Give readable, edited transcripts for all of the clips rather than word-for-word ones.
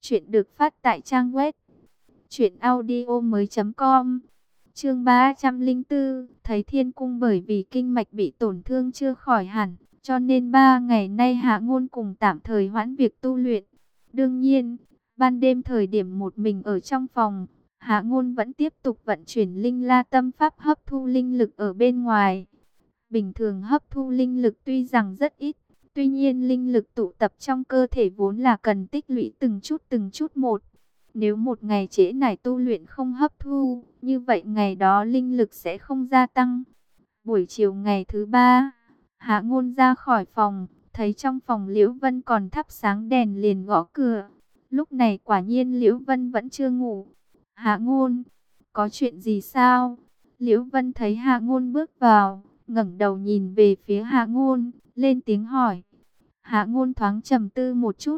Chuyện được phát tại trang web truyệnaudiomoi.com. Chương 304, thấy thiên cung bởi vì kinh mạch bị tổn thương chưa khỏi hẳn, cho nên 3 ngày nay Hạ Ngôn cùng tạm thời hoãn việc tu luyện. Đương nhiên, ban đêm thời điểm một mình ở trong phòng, Hạ Ngôn vẫn tiếp tục vận chuyển linh la tâm pháp hấp thu linh lực ở bên ngoài. Bình thường hấp thu linh lực tuy rằng rất ít, tuy nhiên linh lực tụ tập trong cơ thể vốn là cần tích lũy từng chút một. Nếu một ngày trễ nải tu luyện không hấp thu, như vậy ngày đó linh lực sẽ không gia tăng. Buổi chiều ngày thứ 3, Hạ Ngôn ra khỏi phòng, thấy trong phòng Liễu Vân còn thắp sáng đèn liền gõ cửa. Lúc này quả nhiên Liễu Vân vẫn chưa ngủ. Hạ Ngôn, có chuyện gì sao? Liễu Vân thấy Hạ Ngôn bước vào, ngẩng đầu nhìn về phía Hạ Ngôn, lên tiếng hỏi. Hạ Ngôn thoáng trầm tư một chút.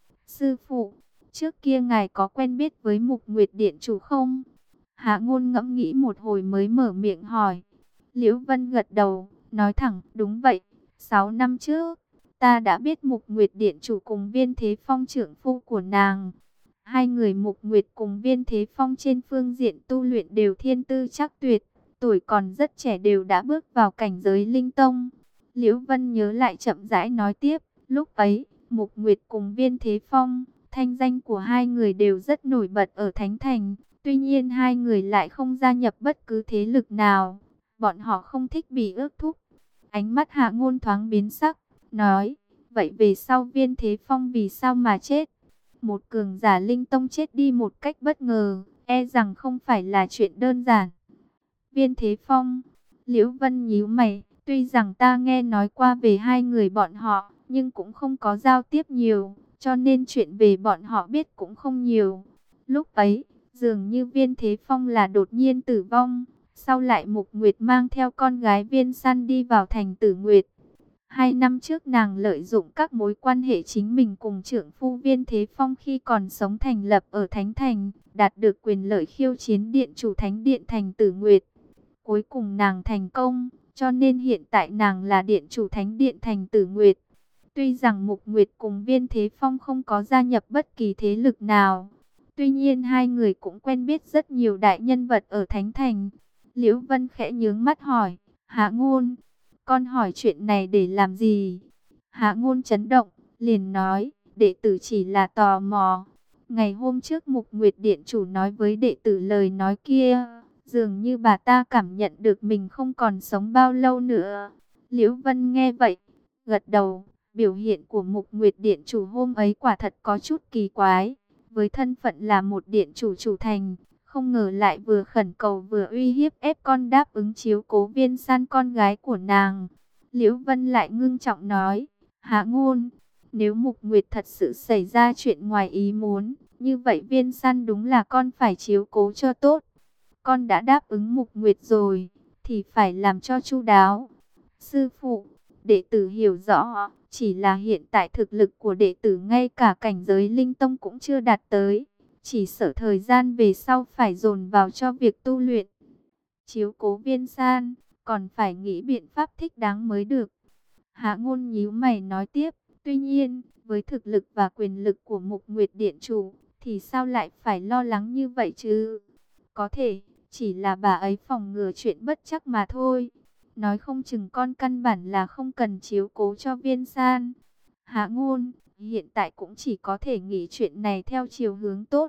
Sư phụ, trước kia ngài có quen biết với Mục Nguyệt Điện chủ không? Hạ Ngôn ngẫm nghĩ một hồi mới mở miệng hỏi. Liễu Vân gật đầu, nói thẳng, đúng vậy, 6 năm trước, ta đã biết Mục Nguyệt Điện chủ cùng Viên Thế Phong trưởng phu của nàng. Hai người Mục Nguyệt cùng Viên Thế Phong trên phương diện tu luyện đều thiên tư chắc tuyệt, tuổi còn rất trẻ đều đã bước vào cảnh giới linh tông. Liễu Vân nhớ lại chậm rãi nói tiếp, lúc ấy, Mục Nguyệt cùng Viên Thế Phong, thanh danh của hai người đều rất nổi bật ở Thánh Thành, tuy nhiên hai người lại không gia nhập bất cứ thế lực nào, bọn họ không thích bị ước thúc. Ánh mắt Hạ Ngôn thoáng biến sắc, nói, vậy về sau Viên Thế Phong vì sao mà chết? Một cường giả linh tông chết đi một cách bất ngờ, e rằng không phải là chuyện đơn giản. Viên Thế Phong, Liễu Vân nhíu mày, tuy rằng ta nghe nói qua về hai người bọn họ, nhưng cũng không có giao tiếp nhiều, cho nên chuyện về bọn họ biết cũng không nhiều. Lúc ấy, dường như Viên Thế Phong là đột nhiên tử vong, sau lại Mục Nguyệt mang theo con gái Viên San đi vào thành Tử Nguyệt. 2 năm trước nàng lợi dụng các mối quan hệ chính mình cùng trưởng phu Viên Thế Phong khi còn sống thành lập ở Thánh Thành, đạt được quyền lợi khiêu chiến điện chủ Thánh Điện thành Tử Nguyệt. Cuối cùng nàng thành công, cho nên hiện tại nàng là điện chủ Thánh Điện thành Tử Nguyệt. Tuy rằng Mục Nguyệt cùng Viên Thế Phong không có gia nhập bất kỳ thế lực nào, tuy nhiên hai người cũng quen biết rất nhiều đại nhân vật ở Thánh Thành. Liễu Vân khẽ nhướng mắt hỏi, Hạ Ngôn, con hỏi chuyện này để làm gì? Hạ Ngôn chấn động, liền nói, đệ tử chỉ là tò mò. Ngày hôm trước Mục Nguyệt Điện chủ nói với đệ tử lời nói kia, dường như bà ta cảm nhận được mình không còn sống bao lâu nữa. Liễu Vân nghe vậy, gật đầu, biểu hiện của Mục Nguyệt Điện chủ hôm ấy quả thật có chút kỳ quái. Với thân phận là một điện chủ chủ thành, không ngờ lại vừa khẩn cầu vừa uy hiếp ép con đáp ứng chiếu cố Viên San con gái của nàng. Liễu Vân lại ngưng trọng nói, Hạ Ngôn, nếu Mục Nguyệt thật sự xảy ra chuyện ngoài ý muốn, như vậy Viên San đúng là con phải chiếu cố cho tốt. Con đã đáp ứng Mục Nguyệt rồi, thì phải làm cho chu đáo. Sư phụ, đệ tử hiểu rõ, chỉ là hiện tại thực lực của đệ tử ngay cả cảnh giới linh tông cũng chưa đạt tới. Chỉ sợ thời gian về sau phải dồn vào cho việc tu luyện. Chiếu cố Viên San, còn phải nghĩ biện pháp thích đáng mới được. Hạ Ngôn nhíu mày nói tiếp, tuy nhiên, với thực lực và quyền lực của Mục Nguyệt Điện chủ, thì sao lại phải lo lắng như vậy chứ? Có thể, chỉ là bà ấy phòng ngừa chuyện bất trắc mà thôi. Nói không chừng con căn bản là không cần chiếu cố cho Viên San. Hạ Ngôn, hiện tại cũng chỉ có thể nghĩ chuyện này theo chiều hướng tốt.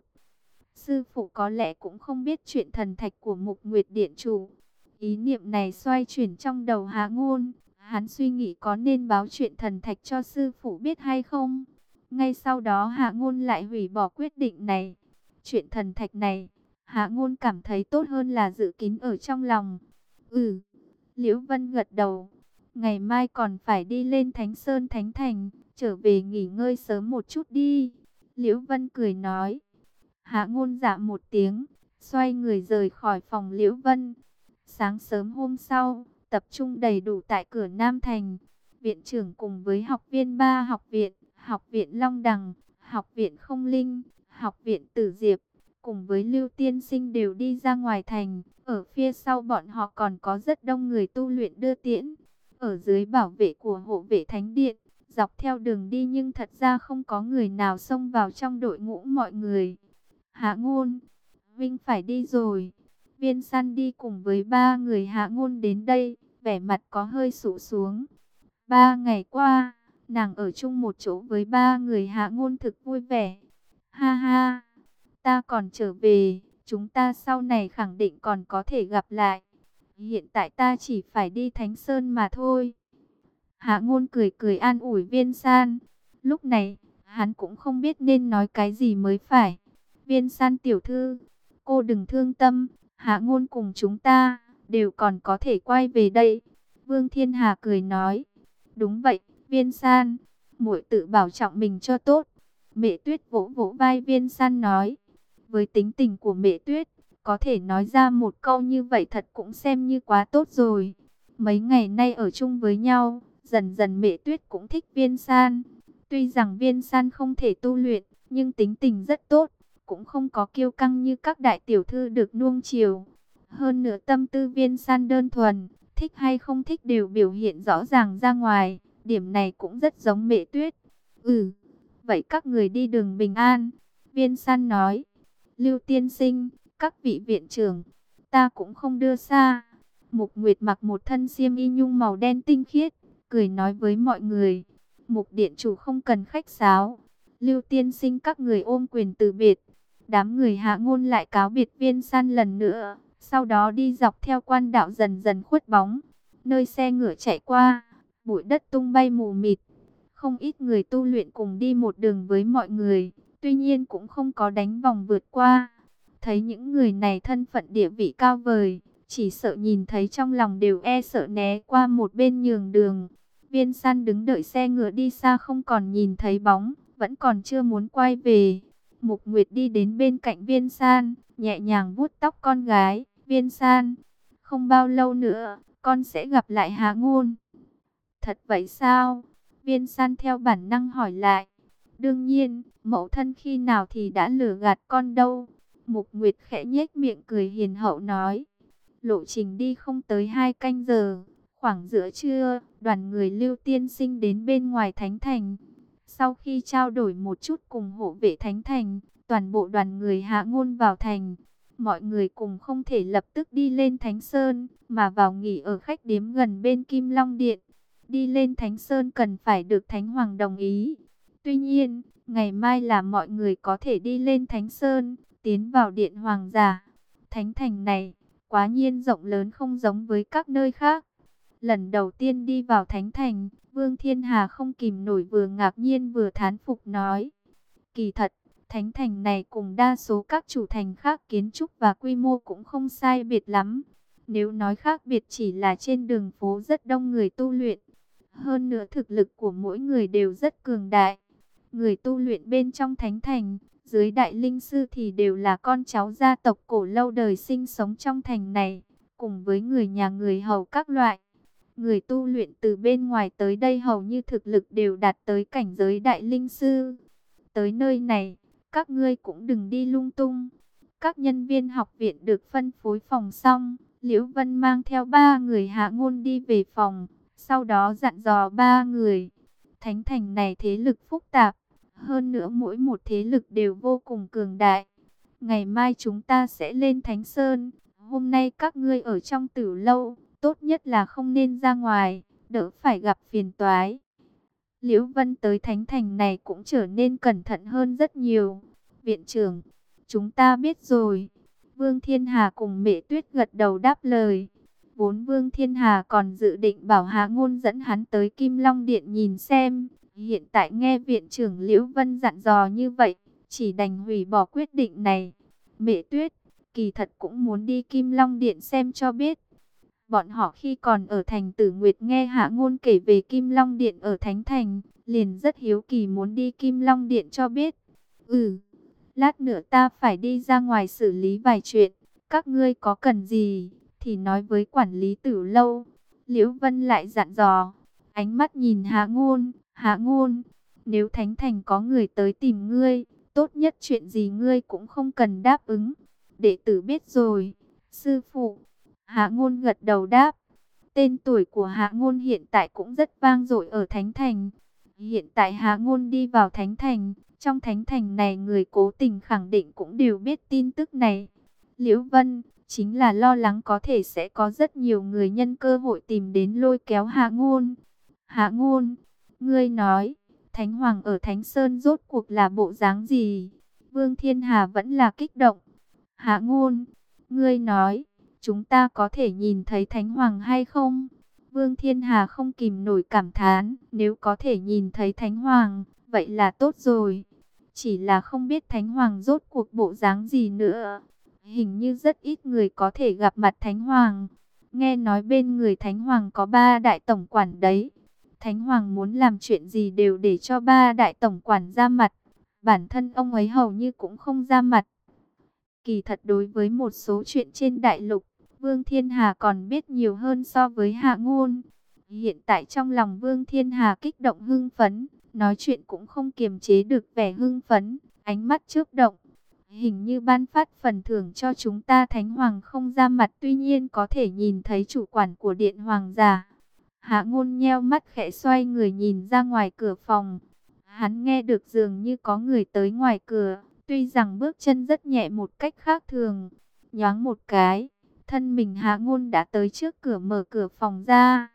Sư phụ có lẽ cũng không biết chuyện thần thạch của Mục Nguyệt Điện chủ. Ý niệm này xoay chuyển trong đầu Hạ Ngôn. Hắn suy nghĩ có nên báo chuyện thần thạch cho sư phụ biết hay không. Ngay sau đó Hạ Ngôn lại hủy bỏ quyết định này. Chuyện thần thạch này, Hạ Ngôn cảm thấy tốt hơn là giữ kín ở trong lòng. Liễu Vân gật đầu. Ngày mai còn phải đi lên Thánh Sơn Thánh Thành, trở về nghỉ ngơi sớm một chút đi. Liễu Vân cười nói. Hạ Ngôn dạ một tiếng, xoay người rời khỏi phòng Liễu Vân. Sáng sớm hôm sau, tập trung đầy đủ tại cửa Nam Thành. Viện trưởng cùng với học viên 3 học viện Long Đằng, học viện Không Linh, học viện Tử Diệp, cùng với Lưu Tiên Sinh đều đi ra ngoài thành. Ở phía sau bọn họ còn có rất đông người tu luyện đưa tiễn. Ở dưới bảo vệ của hộ vệ Thánh Điện, Dọc theo đường đi nhưng thật ra không có người nào xông vào trong đội ngũ mọi người. Hạ Ngôn, Vinh phải đi rồi. Viên Săn đi cùng với ba người Hạ Ngôn đến đây, vẻ mặt có hơi sụ xuống. 3 ngày qua, nàng ở chung một chỗ với ba người Hạ Ngôn thực vui vẻ. Ha ha, ta còn trở về, chúng ta sau này khẳng định còn có thể gặp lại. Hiện tại ta chỉ phải đi Thánh Sơn mà thôi. Hạ Ngôn cười cười an ủi Viên San. Lúc này, hắn cũng không biết nên nói cái gì mới phải. Viên San tiểu thư, cô đừng thương tâm, Hạ Ngôn cùng chúng ta đều còn có thể quay về đây. Vương Thiên Hà cười nói. Đúng vậy, Viên San, muội tự bảo trọng mình cho tốt. Mẹ Tuyết vỗ vỗ vai Viên San nói. Với tính tình của Mẹ Tuyết, có thể nói ra một câu như vậy thật cũng xem như quá tốt rồi. Mấy ngày nay ở chung với nhau, dần dần Mẹ Tuyết cũng thích Viên San. Tuy rằng Viên San không thể tu luyện, nhưng tính tình rất tốt, cũng không có kiêu căng như các đại tiểu thư được nuông chiều. Hơn nữa tâm tư Viên San đơn thuần, thích hay không thích đều biểu hiện rõ ràng ra ngoài, điểm này cũng rất giống Mẹ Tuyết. Ừ, vậy các người đi đường bình an, Viên San nói. Lưu tiên sinh, các vị viện trưởng, ta cũng không đưa xa. Mục Nguyệt mặc một thân xiêm y nhung màu đen tinh khiết, cười nói với mọi người. Mục điện chủ không cần khách sáo. Lưu tiên sinh các người ôm quyền từ biệt. Đám người Hạ Ngôn lại cáo biệt Viên San lần nữa. Sau đó đi dọc theo quan đạo dần dần khuất bóng. Nơi xe ngựa chạy qua, bụi đất tung bay mù mịt. Không ít người tu luyện cùng đi một đường với mọi người. Tuy nhiên cũng không có đánh vòng vượt qua. Thấy những người này thân phận địa vị cao vời, chỉ sợ nhìn thấy trong lòng đều e sợ né qua một bên nhường đường. Viên San đứng đợi xe ngựa đi xa không còn nhìn thấy bóng, vẫn còn chưa muốn quay về. Mục Nguyệt đi đến bên cạnh Viên San, nhẹ nhàng vuốt tóc con gái. Viên San, không bao lâu nữa, con sẽ gặp lại Hạ Ngôn. Thật vậy sao? Viên San theo bản năng hỏi lại. Đương nhiên, mẫu thân khi nào thì đã lừa gạt con đâu. Mục Nguyệt khẽ nhếch miệng cười hiền hậu nói. Lộ trình đi không tới 2 canh giờ. Khoảng giữa trưa, đoàn người Lưu tiên sinh đến bên ngoài Thánh Thành. Sau khi trao đổi một chút cùng hộ vệ Thánh Thành, toàn bộ đoàn người Hạ Ngôn vào thành. Mọi người cùng không thể lập tức đi lên Thánh Sơn, mà vào nghỉ ở khách điếm gần bên Kim Long Điện. Đi lên Thánh Sơn cần phải được Thánh Hoàng đồng ý. Tuy nhiên, ngày mai là mọi người có thể đi lên Thánh Sơn, tiến vào Điện Hoàng giả. Thánh Thành này, quá nhiên rộng lớn không giống với các nơi khác. Lần đầu tiên đi vào Thánh Thành, Vương Thiên Hà không kìm nổi vừa ngạc nhiên vừa thán phục nói. Kỳ thật, Thánh Thành này cùng đa số các chủ thành khác kiến trúc và quy mô cũng không sai biệt lắm. Nếu nói khác biệt chỉ là trên đường phố rất đông người tu luyện. Hơn nữa thực lực của mỗi người đều rất cường đại. Người tu luyện bên trong Thánh Thành, dưới đại linh sư thì đều là con cháu gia tộc cổ lâu đời sinh sống trong thành này, cùng với người nhà người hầu các loại. Người tu luyện từ bên ngoài tới đây hầu như thực lực đều đạt tới cảnh giới đại linh sư. Tới nơi này, các ngươi cũng đừng đi lung tung. Các nhân viên học viện được phân phối phòng xong, Liễu Vân mang theo 3 người Hạ Ngôn đi về phòng, sau đó dặn dò 3 người. Thánh Thành này thế lực phức tạp, hơn nữa mỗi một thế lực đều vô cùng cường đại. Ngày mai chúng ta sẽ lên Thánh Sơn, hôm nay các ngươi ở trong Tử lâu, tốt nhất là không nên ra ngoài, đỡ phải gặp phiền toái. Liễu Vân tới Thánh Thành này cũng trở nên cẩn thận hơn rất nhiều. Viện trưởng, chúng ta biết rồi. Vương Thiên Hà cùng Mẹ Tuyết gật đầu đáp lời. Vốn Vương Thiên Hà còn dự định bảo Hạ Ngôn dẫn hắn tới Kim Long Điện nhìn xem. Hiện tại nghe viện trưởng Liễu Vân dặn dò như vậy, chỉ đành hủy bỏ quyết định này. Mẹ Tuyết, kỳ thật cũng muốn đi Kim Long Điện xem cho biết. Bọn họ khi còn ở thành Tử Nguyệt nghe Hạ Ngôn kể về Kim Long Điện ở Thánh Thành, liền rất hiếu kỳ muốn đi Kim Long Điện cho biết. Lát nữa ta phải đi ra ngoài xử lý vài chuyện, các ngươi có cần gì thì nói với quản lý Tử lâu. Liễu Vân lại dặn dò, ánh mắt nhìn Hạ Ngôn, nếu Thánh Thành có người tới tìm ngươi, tốt nhất chuyện gì ngươi cũng không cần đáp ứng. Đệ tử biết rồi, sư phụ. Hạ Ngôn gật đầu đáp. Tên tuổi của Hạ Ngôn hiện tại cũng rất vang dội ở Thánh Thành. Hiện tại Hạ Ngôn đi vào Thánh Thành, trong Thánh Thành này người cố tình khẳng định cũng đều biết tin tức này. Liễu Vân chính là lo lắng có thể sẽ có rất nhiều người nhân cơ hội tìm đến lôi kéo Hạ Ngôn. Hạ Ngôn, ngươi nói, Thánh Hoàng ở Thánh Sơn rốt cuộc là bộ dáng gì? Vương Thiên Hà vẫn là kích động. Hạ Ngôn, ngươi nói, chúng ta có thể nhìn thấy Thánh Hoàng hay không? Vương Thiên Hà không kìm nổi cảm thán, nếu có thể nhìn thấy Thánh Hoàng, vậy là tốt rồi. Chỉ là không biết Thánh Hoàng rốt cuộc bộ dáng gì nữa. Hình như rất ít người có thể gặp mặt Thánh Hoàng. Nghe nói bên người Thánh Hoàng có 3 đại tổng quản đấy. Thánh Hoàng muốn làm chuyện gì đều để cho 3 đại tổng quản ra mặt. Bản thân ông ấy hầu như cũng không ra mặt. Kỳ thật đối với một số chuyện trên đại lục, Vương Thiên Hà còn biết nhiều hơn so với Hạ Ngôn. Hiện tại trong lòng Vương Thiên Hà kích động hưng phấn, nói chuyện cũng không kiềm chế được vẻ hưng phấn, ánh mắt chớp động. Hình như ban phát phần thưởng cho chúng ta Thánh Hoàng không ra mặt, tuy nhiên có thể nhìn thấy chủ quản của Điện Hoàng giả. Hạ Ngôn nheo mắt khẽ xoay người nhìn ra ngoài cửa phòng. Hắn nghe được dường như có người tới ngoài cửa, tuy rằng bước chân rất nhẹ một cách khác thường. Nhoáng một cái, thân mình Hạ Ngôn đã tới trước cửa mở cửa phòng ra.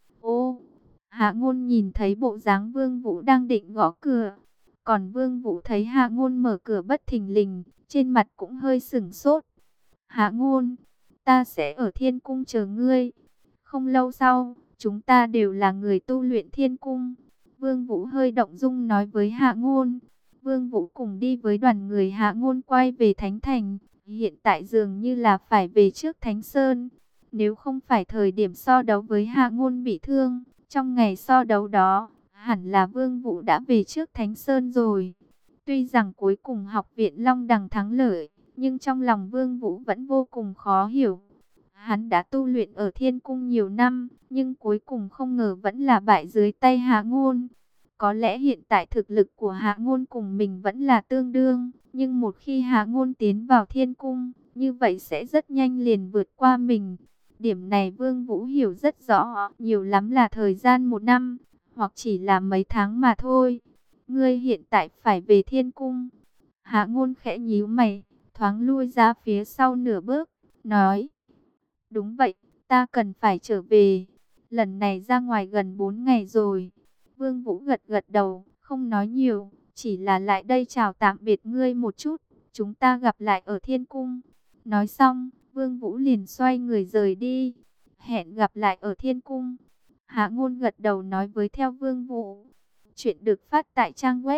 Ô, Hạ Ngôn nhìn thấy bộ dáng Vương Vũ đang định gõ cửa. Còn Vương Vũ thấy Hạ Ngôn mở cửa bất thình lình, trên mặt cũng hơi sửng sốt. Hạ Ngôn, ta sẽ ở Thiên Cung chờ ngươi. Không lâu sau, chúng ta đều là người tu luyện Thiên Cung. Vương Vũ hơi động dung nói với Hạ Ngôn. Vương Vũ cùng đi với đoàn người Hạ Ngôn quay về Thánh Thành. Hiện tại dường như là phải về trước Thánh Sơn. Nếu không phải thời điểm so đấu với Hạ Ngôn bị thương, trong ngày so đấu đó, hẳn là Vương Vũ đã về trước Thánh Sơn rồi. Tuy rằng cuối cùng học viện Long Đằng thắng lợi, nhưng trong lòng Vương Vũ vẫn vô cùng khó hiểu. Hắn đã tu luyện ở Thiên Cung nhiều năm, nhưng cuối cùng không ngờ vẫn là bại dưới tay Hạ Ngôn. Có lẽ hiện tại thực lực của Hạ Ngôn cùng mình vẫn là tương đương, nhưng một khi Hạ Ngôn tiến vào Thiên Cung, như vậy sẽ rất nhanh liền vượt qua mình. Điểm này Vương Vũ hiểu rất rõ, nhiều lắm là thời gian 1 năm, hoặc chỉ là mấy tháng mà thôi. Ngươi hiện tại phải về Thiên Cung. Hạ Ngôn khẽ nhíu mày, thoáng lui ra phía sau nửa bước, nói. Đúng vậy, ta cần phải trở về. Lần này ra ngoài gần 4 ngày rồi. Vương Vũ gật gật đầu, không nói nhiều, chỉ là lại đây chào tạm biệt ngươi một chút. Chúng ta gặp lại ở Thiên Cung. Nói xong, Vương Vũ liền xoay người rời đi. Hẹn gặp lại ở Thiên Cung. Hạ Ngôn gật đầu nói với theo Vương Vũ. Chuyện được phát tại trang web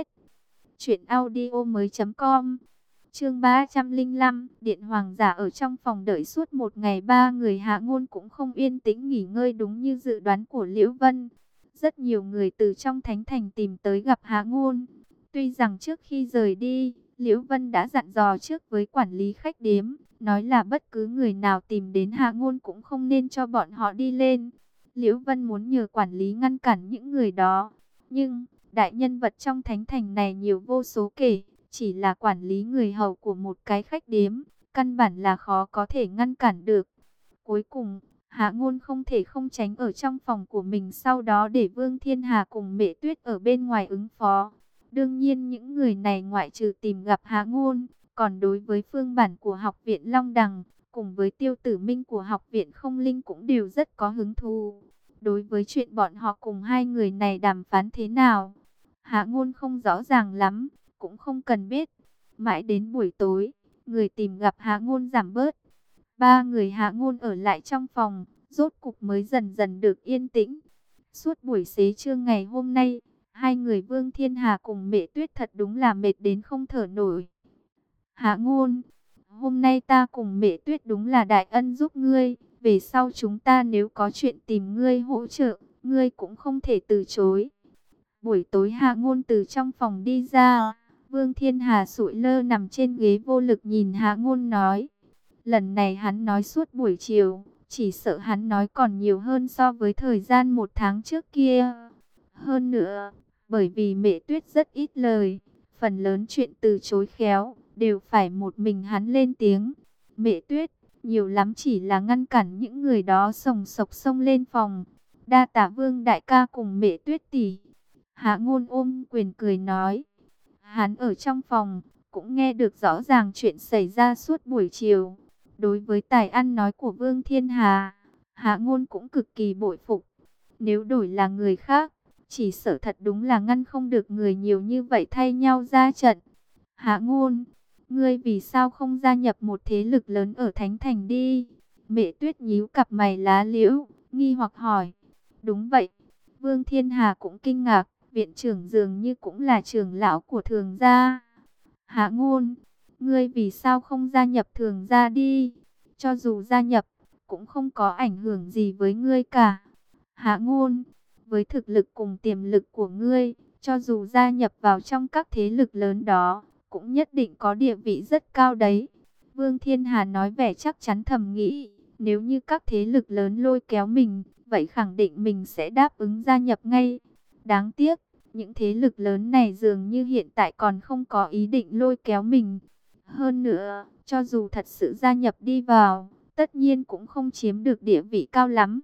truyệnaudiomoi.com. Chương 305, Điện Hoàng giả ở trong phòng đợi suốt 1 ngày 3 người. Hạ Ngôn cũng không yên tĩnh nghỉ ngơi đúng như dự đoán của Liễu Vân. Rất nhiều người từ trong Thánh Thành tìm tới gặp Hạ Ngôn. Tuy rằng trước khi rời đi, Liễu Vân đã dặn dò trước với quản lý khách điếm, nói là bất cứ người nào tìm đến Hạ Ngôn cũng không nên cho bọn họ đi lên. Liễu Vân muốn nhờ quản lý ngăn cản những người đó, nhưng đại nhân vật trong Thánh Thành này nhiều vô số kể. Chỉ là quản lý người hầu của một cái khách điếm, căn bản là khó có thể ngăn cản được. Cuối cùng, Hạ Ngôn không thể không tránh ở trong phòng của mình, sau đó để Vương Thiên Hà cùng Mễ Tuyết ở bên ngoài ứng phó. Đương nhiên những người này ngoại trừ tìm gặp Hạ Ngôn, còn đối với phương bản của học viện Long Đằng, cùng với Tiêu Tử Minh của học viện Không Linh cũng đều rất có hứng thú. Đối với chuyện bọn họ cùng hai người này đàm phán thế nào, Hạ Ngôn không rõ ràng lắm, cũng không cần biết. Mãi đến buổi tối, người tìm gặp Hạ Ngôn giảm bớt. 3 người Hạ Ngôn ở lại trong phòng, rốt cục mới dần dần được yên tĩnh. Suốt buổi xế trưa ngày hôm nay, hai người Vương Thiên Hà cùng Mễ Tuyết thật đúng là mệt đến không thở nổi. Hạ Ngôn, hôm nay ta cùng Mễ Tuyết đúng là đại ân giúp ngươi. Về sau chúng ta nếu có chuyện tìm ngươi hỗ trợ, ngươi cũng không thể từ chối. Buổi tối Hạ Ngôn từ trong phòng đi ra. Vương Thiên Hà sụi lơ nằm trên ghế vô lực nhìn Hạ Ngôn nói. Lần này hắn nói suốt buổi chiều, chỉ sợ hắn nói còn nhiều hơn so với thời gian 1 tháng trước kia. Hơn nữa, bởi vì Mễ Tuyết rất ít lời, phần lớn chuyện từ chối khéo, đều phải một mình hắn lên tiếng. Mễ Tuyết, nhiều lắm chỉ là ngăn cản những người đó sồng sộc xông lên phòng. Đa tạ Vương đại ca cùng Mễ Tuyết tỷ. Hạ Ngôn ôm quyền cười nói. Hắn ở trong phòng, cũng nghe được rõ ràng chuyện xảy ra suốt buổi chiều. Đối với tài ăn nói của Vương Thiên Hà, Hạ Ngôn cũng cực kỳ bội phục. Nếu đổi là người khác, chỉ sợ thật đúng là ngăn không được người nhiều như vậy thay nhau ra trận. Hạ Ngôn, ngươi vì sao không gia nhập một thế lực lớn ở Thánh Thành đi? Mẹ Tuyết nhíu cặp mày lá liễu, nghi hoặc hỏi. Đúng vậy, Vương Thiên Hà cũng kinh ngạc, viện trưởng dường như cũng là trưởng lão của Thường gia. Hạ Ngôn, ngươi vì sao không gia nhập Thường gia đi? Cho dù gia nhập, cũng không có ảnh hưởng gì với ngươi cả. Hạ Ngôn, với thực lực cùng tiềm lực của ngươi, cho dù gia nhập vào trong các thế lực lớn đó, cũng nhất định có địa vị rất cao đấy. Vương Thiên Hà nói vẻ chắc chắn, thầm nghĩ, nếu như các thế lực lớn lôi kéo mình, vậy khẳng định mình sẽ đáp ứng gia nhập ngay. Đáng tiếc, những thế lực lớn này dường như hiện tại còn không có ý định lôi kéo mình. Hơn nữa, cho dù thật sự gia nhập đi vào, tất nhiên cũng không chiếm được địa vị cao lắm.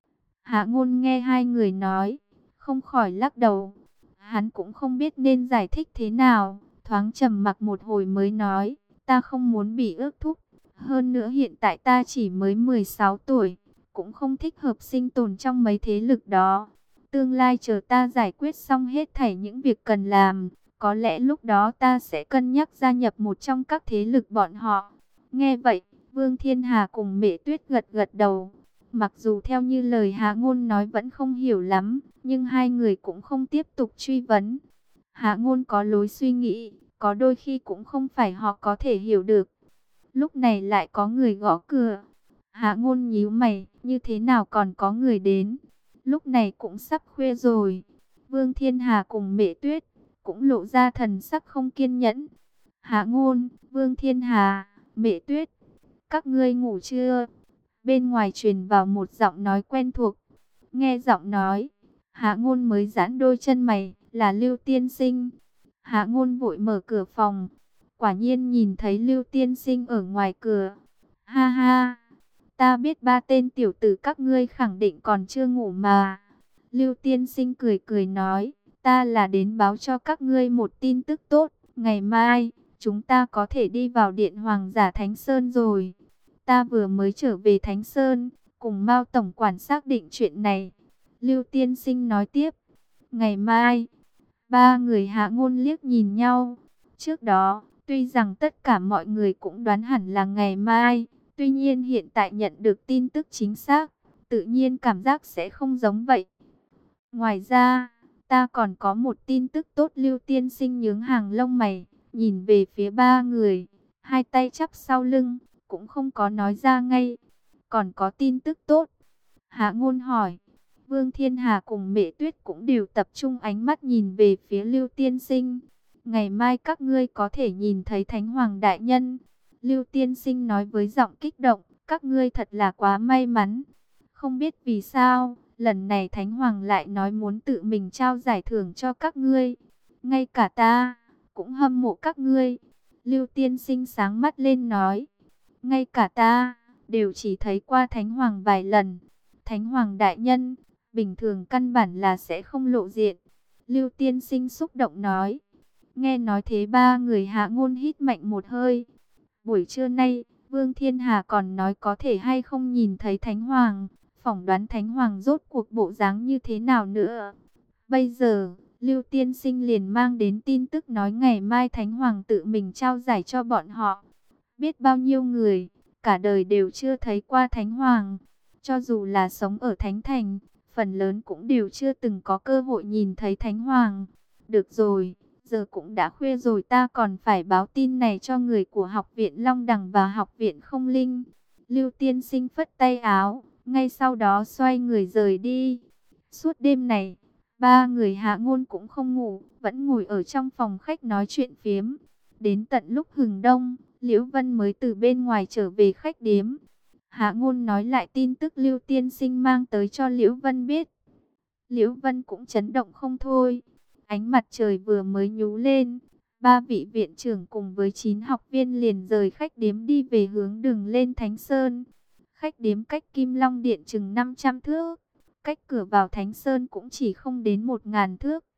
Hạ Ngôn nghe hai người nói, không khỏi lắc đầu. Hắn cũng không biết nên giải thích thế nào, thoáng trầm mặc một hồi mới nói, ta không muốn bị ước thúc. Hơn nữa hiện tại ta chỉ mới 16 tuổi, cũng không thích hợp sinh tồn trong mấy thế lực đó. Tương lai chờ ta giải quyết xong hết thảy những việc cần làm, có lẽ lúc đó ta sẽ cân nhắc gia nhập một trong các thế lực bọn họ. Nghe vậy, Vương Thiên Hà cùng Mẹ Tuyết gật gật đầu. Mặc dù theo như lời Hạ Ngôn nói vẫn không hiểu lắm, nhưng hai người cũng không tiếp tục truy vấn. Hạ Ngôn có lối suy nghĩ, có đôi khi cũng không phải họ có thể hiểu được. Lúc này lại có người gõ cửa. Hạ Ngôn nhíu mày, như thế nào còn có người đến? Lúc này cũng sắp khuya rồi. Vương Thiên Hà cùng Mẹ Tuyết cũng lộ ra thần sắc không kiên nhẫn. Hạ Ngôn, Vương Thiên Hà, Mẹ Tuyết, các ngươi ngủ chưa? Bên ngoài truyền vào một giọng nói quen thuộc. Nghe giọng nói, Hạ Ngôn mới giãn đôi chân mày, là Lưu Tiên Sinh. Hạ Ngôn vội mở cửa phòng, quả nhiên nhìn thấy Lưu Tiên Sinh ở ngoài cửa. Ha ha, ta biết ba tên tiểu tử các ngươi khẳng định còn chưa ngủ mà. Lưu Tiên Sinh cười cười nói, ta là đến báo cho các ngươi một tin tức tốt. Ngày mai, chúng ta có thể đi vào Điện Hoàng giả Thánh Sơn rồi. Ta vừa mới trở về Thánh Sơn, cùng Mao Tổng quản xác định chuyện này. Lưu Tiên Sinh nói tiếp, ngày mai, ba người Hạ Ngôn liếc nhìn nhau. Trước đó, tuy rằng tất cả mọi người cũng đoán hẳn là ngày mai, tuy nhiên hiện tại nhận được tin tức chính xác, tự nhiên cảm giác sẽ không giống vậy. Ngoài ra, ta còn có một tin tức tốt. Lưu Tiên Sinh nhướng hàng lông mày, nhìn về phía ba người, hai tay chắp sau lưng, cũng không có nói ra ngay. Còn có tin tức tốt? Hạ Ngôn hỏi. Vương Thiên Hà cùng Mẹ Tuyết cũng đều tập trung ánh mắt nhìn về phía Lưu Tiên Sinh. Ngày mai các ngươi có thể nhìn thấy Thánh Hoàng Đại Nhân. Lưu Tiên Sinh nói với giọng kích động, các ngươi thật là quá may mắn. Không biết vì sao, lần này Thánh Hoàng lại nói muốn tự mình trao giải thưởng cho các ngươi. Ngay cả ta, cũng hâm mộ các ngươi. Lưu Tiên Sinh sáng mắt lên nói. Ngay cả ta, đều chỉ thấy qua Thánh Hoàng vài lần. Thánh Hoàng Đại Nhân, bình thường căn bản là sẽ không lộ diện. Lưu Tiên Sinh xúc động nói. Nghe nói thế ba người Hạ Ngôn hít mạnh một hơi. Buổi trưa nay, Vương Thiên Hà còn nói có thể hay không nhìn thấy Thánh Hoàng. Phỏng đoán Thánh Hoàng rốt cuộc bộ dáng như thế nào nữa. Bây giờ, Lưu Tiên Sinh liền mang đến tin tức nói ngày mai Thánh Hoàng tự mình trao giải cho bọn họ. Biết bao nhiêu người, cả đời đều chưa thấy qua Thánh Hoàng. Cho dù là sống ở Thánh Thành, phần lớn cũng đều chưa từng có cơ hội nhìn thấy Thánh Hoàng. Được rồi, giờ cũng đã khuya rồi, ta còn phải báo tin này cho người của Học viện Long Đằng và Học viện Không Linh. Lưu Tiên Sinh phất tay áo, ngay sau đó xoay người rời đi. Suốt đêm này, ba người Hạ Ngôn cũng không ngủ, vẫn ngồi ở trong phòng khách nói chuyện phiếm. Đến tận lúc hừng đông, Liễu Vân mới từ bên ngoài trở về khách điếm. Hạ Ngôn nói lại tin tức Lưu Tiên Sinh mang tới cho Liễu Vân biết. Liễu Vân cũng chấn động không thôi. Ánh mặt trời vừa mới nhú lên, ba vị viện trưởng cùng với 9 học viên liền rời khách điếm đi về hướng đường lên Thánh Sơn. Khách điếm cách Kim Long Điện chừng 500 thước, cách cửa vào Thánh Sơn cũng chỉ không đến 1000 thước.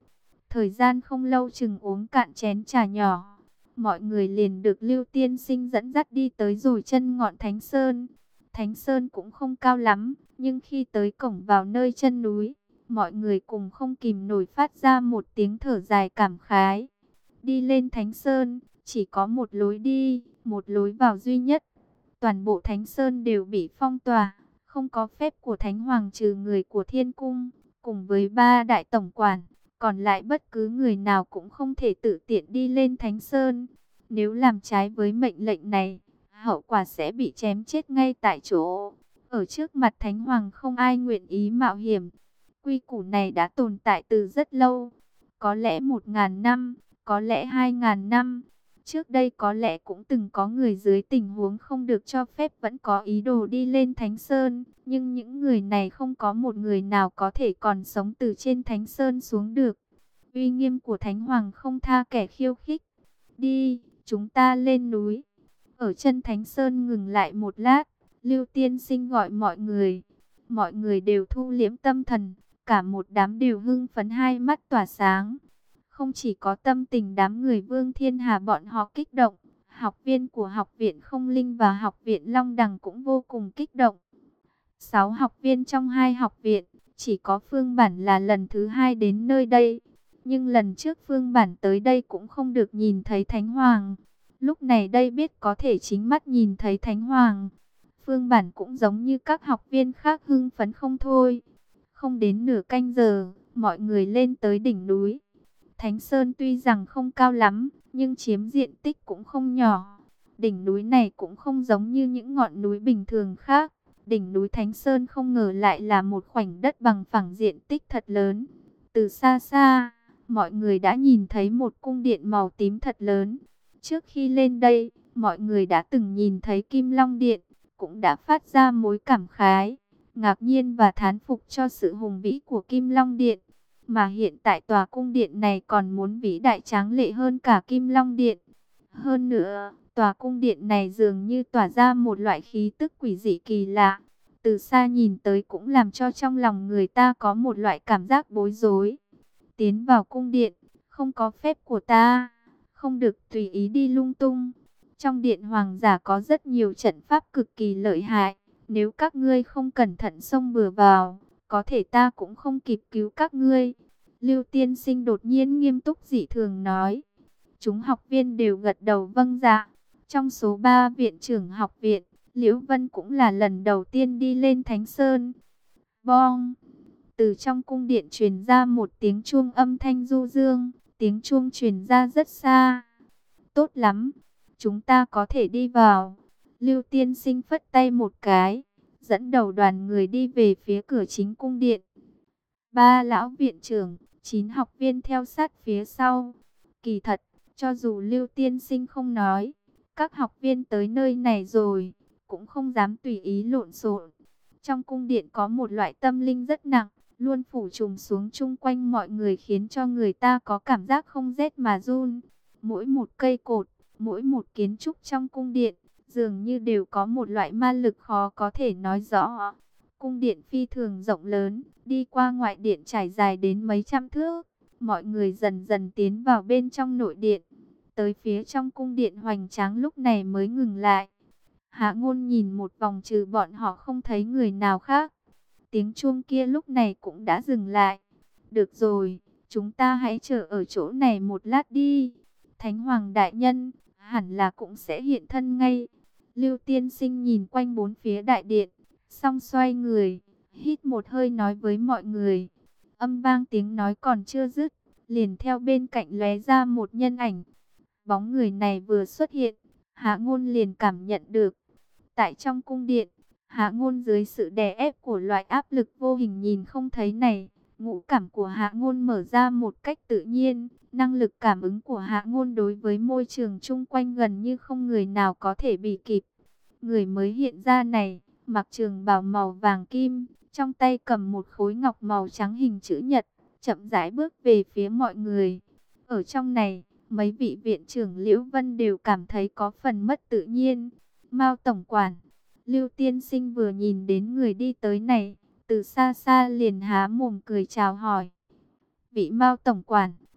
Thời gian không lâu, chừng uống cạn chén trà nhỏ, mọi người liền được Lưu Tiên Sinh dẫn dắt đi tới rồi chân ngọn Thánh Sơn. Thánh Sơn cũng không cao lắm, nhưng khi tới cổng vào nơi chân núi, mọi người cùng không kìm nổi phát ra một tiếng thở dài cảm khái. Đi lên Thánh Sơn, chỉ có một lối đi, một lối vào duy nhất. Toàn bộ Thánh Sơn đều bị phong tỏa, không có phép của Thánh Hoàng trừ người của Thiên Cung, cùng với 3 đại tổng quản. Còn lại bất cứ người nào cũng không thể tự tiện đi lên Thánh Sơn. Nếu làm trái với mệnh lệnh này, hậu quả sẽ bị chém chết ngay tại chỗ. Ở trước mặt Thánh Hoàng không ai nguyện ý mạo hiểm. Quy củ này đã tồn tại từ rất lâu. Có lẽ 1000 năm, có lẽ 2000 năm. Trước đây có lẽ cũng từng có người dưới tình huống không được cho phép vẫn có ý đồ đi lên Thánh Sơn. Nhưng những người này không có một người nào có thể còn sống từ trên Thánh Sơn xuống được. Uy nghiêm của Thánh Hoàng không tha kẻ khiêu khích. Đi, chúng ta lên núi. Ở chân Thánh Sơn ngừng lại một lát, Lưu Tiên Sinh gọi mọi người. Mọi người đều thu liễm tâm thần, cả một đám đều hưng phấn, hai mắt tỏa sáng. Không chỉ có tâm tình đám người Vương Thiên Hà bọn họ kích động, học viên của Học viện Không Linh và Học viện Long Đằng cũng vô cùng kích động. 6 học viên trong 2 học viện, chỉ có Phương Bản là lần thứ 2 đến nơi đây. Nhưng lần trước Phương Bản tới đây cũng không được nhìn thấy Thánh Hoàng. Lúc này đây biết có thể chính mắt nhìn thấy Thánh Hoàng. Phương Bản cũng giống như các học viên khác hưng phấn không thôi. Không đến nửa canh giờ, mọi người lên tới đỉnh núi. Thánh Sơn tuy rằng không cao lắm, nhưng chiếm diện tích cũng không nhỏ. Đỉnh núi này cũng không giống như những ngọn núi bình thường khác. Đỉnh núi Thánh Sơn không ngờ lại là một khoảnh đất bằng phẳng diện tích thật lớn. Từ xa xa, mọi người đã nhìn thấy một cung điện màu tím thật lớn. Trước khi lên đây, mọi người đã từng nhìn thấy Kim Long Điện, cũng đã phát ra mối cảm khái, ngạc nhiên và thán phục cho sự hùng vĩ của Kim Long Điện. Mà hiện tại tòa cung điện này còn muốn vĩ đại tráng lệ hơn cả Kim Long Điện. Hơn nữa, tòa cung điện này dường như tỏa ra một loại khí tức quỷ dị kỳ lạ. Từ xa nhìn tới cũng làm cho trong lòng người ta có một loại cảm giác bối rối. Tiến vào cung điện, không có phép của ta, không được tùy ý đi lung tung. Trong điện hoàng giả có rất nhiều trận pháp cực kỳ lợi hại. Nếu các ngươi không cẩn thận xông bừa vào, có thể ta cũng không kịp cứu các ngươi. Lưu Tiên Sinh đột nhiên nghiêm túc dị thường nói. Chúng học viên đều gật đầu vâng dạ. Trong số 3 viện trưởng học viện, Liễu Vân cũng là lần đầu tiên đi lên Thánh Sơn. Bong! Từ trong cung điện truyền ra một tiếng chuông âm thanh du dương. Tiếng chuông truyền ra rất xa. Tốt lắm, chúng ta có thể đi vào. Lưu Tiên Sinh phất tay một cái, dẫn đầu đoàn người đi về phía cửa chính cung điện. 3 lão viện trưởng, 9 học viên theo sát phía sau. Kỳ thật, cho dù Lưu Tiên Sinh không nói, các học viên tới nơi này rồi, cũng không dám tùy ý lộn xộn. Trong cung điện có một loại tâm linh rất nặng, luôn phủ trùm xuống chung quanh mọi người, khiến cho người ta có cảm giác không rét mà run. Mỗi một cây cột, mỗi một kiến trúc trong cung điện, dường như đều có một loại ma lực khó có thể nói rõ. Cung điện phi thường rộng lớn, đi qua ngoại điện trải dài đến mấy trăm thước. Mọi người dần dần tiến vào bên trong nội điện. Tới phía trong cung điện hoành tráng lúc này mới ngừng lại. Hạ Ngôn nhìn một vòng, trừ bọn họ không thấy người nào khác. Tiếng chuông kia lúc này cũng đã dừng lại. Được rồi, chúng ta hãy chờ ở chỗ này một lát đi. Thánh Hoàng đại nhân hẳn là cũng sẽ hiện thân ngay. Lưu Tiên Sinh nhìn quanh bốn phía đại điện, xong xoay người, hít một hơi nói với mọi người. Âm vang tiếng nói còn chưa dứt, liền theo bên cạnh lóe ra một nhân ảnh. Bóng người này vừa xuất hiện, Hạ Ngôn liền cảm nhận được. Tại trong cung điện, Hạ Ngôn dưới sự đè ép của loại áp lực vô hình nhìn không thấy này, ngũ cảm của Hạ Ngôn mở ra một cách tự nhiên. Năng lực cảm ứng của Hạ Ngôn đối với môi trường chung quanh gần như không người nào có thể bì kịp. Người mới hiện ra này, mặc trường bào màu vàng kim, trong tay cầm một khối ngọc màu trắng hình chữ nhật, chậm rãi bước về phía mọi người. Ở trong này, mấy vị viện trưởng Liễu Vân đều cảm thấy có phần mất tự nhiên. Mao tổng quản, Lưu Tiên Sinh vừa nhìn đến người đi tới này, từ xa xa liền há mồm cười chào hỏi. Vị Mao tổng quản,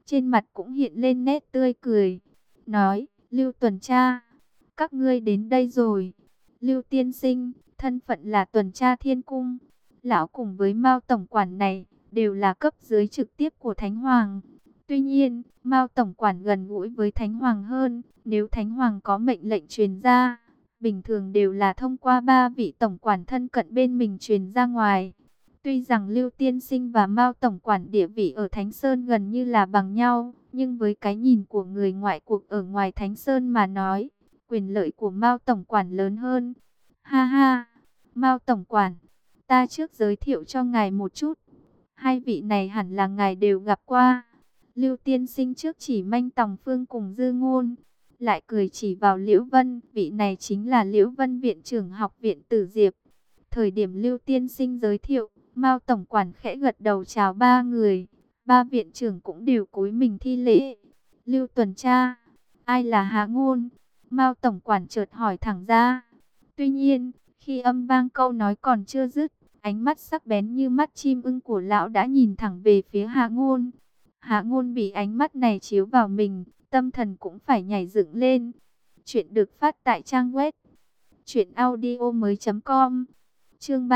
trên mặt cũng hiện lên nét tươi cười, nói: Lưu tuần tra, các ngươi đến đây rồi. Lưu tiên sinh, thân phận là tuần tra thiên cung. Lão cùng với Mao tổng quản này đều là cấp dưới trực tiếp của Thánh Hoàng. Tuy nhiên, Mao tổng quản gần gũi với Thánh Hoàng hơn. Nếu Thánh Hoàng có mệnh lệnh truyền ra, bình thường đều là thông qua ba vị tổng quản thân cận bên mình truyền ra ngoài. Tuy rằng Lưu tiên sinh và Mao tổng quản địa vị ở Thánh Sơn gần như là bằng nhau, nhưng với cái nhìn của người ngoại cuộc ở ngoài Thánh Sơn mà nói, quyền lợi của Mao tổng quản lớn hơn. Ha ha, Mao tổng quản, ta trước giới thiệu cho ngài một chút. Hai vị này hẳn là ngài đều gặp qua. Lưu tiên sinh trước chỉ Manh Tòng Phương cùng Dư Ngôn, lại cười chỉ vào Liễu Vân, vị này chính là Liễu Vân viện trưởng học viện Tử Diệp. Thời điểm Lưu tiên sinh giới thiệu, Mao tổng quản khẽ gật đầu chào ba người, ba viện trưởng cũng đều cúi mình thi lễ. Lưu tuần tra, ai là Hạ Ngôn? Mao tổng quản chợt hỏi thẳng ra. Tuy nhiên, khi âm vang câu nói còn chưa dứt, ánh mắt sắc bén như mắt chim ưng của lão đã nhìn thẳng về phía Hạ Ngôn. Hạ Ngôn bị ánh mắt này chiếu vào mình, tâm thần cũng phải nhảy dựng lên. Chuyện được phát tại trang web truyệnaudiomoi.com. Chương